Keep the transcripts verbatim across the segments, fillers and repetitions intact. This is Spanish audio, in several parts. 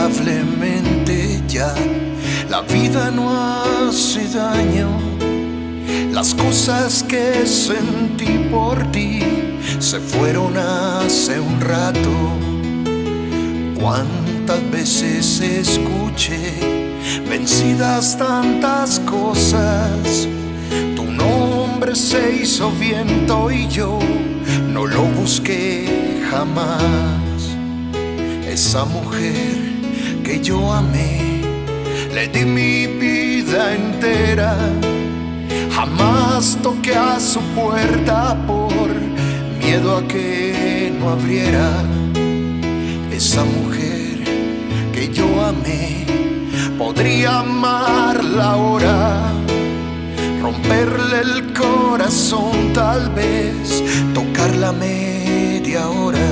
lamentablemente ya la vida no hace daño. Las cosas que sentí por ti se fueron hace un rato. Cuántas veces escuché vencidas tantas cosas. Tu nombre se hizo viento y yo no lo busqué jamás. Esa mujer que yo amé, le di mi vida entera. Jamás toqué a su puerta por miedo a que no abriera. Esa mujer que yo amé, podría amarla ahora, romperle el corazón, tal vez tocarla media hora.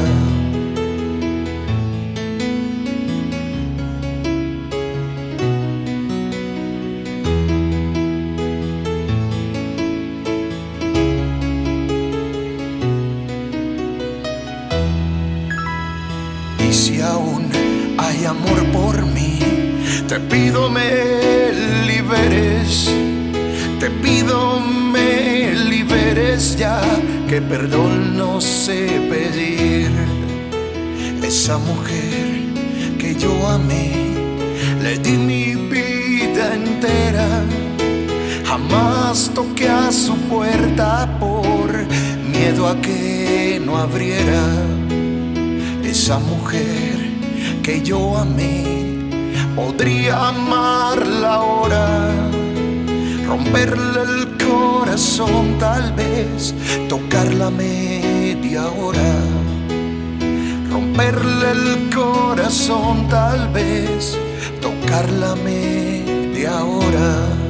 Y si aún hay amor por mí, te pido me liberes. Te pido me liberes ya, que perdón no sé pedir. Esa mujer que yo amé, le di mi vida entera. Jamás toqué a su puerta por miedo a que no abriera. Esa mujer que yo amé, podría amarla ahora, romperle el corazón, tal vez tocarla media hora. Romperle el corazón, tal vez tocarla media hora.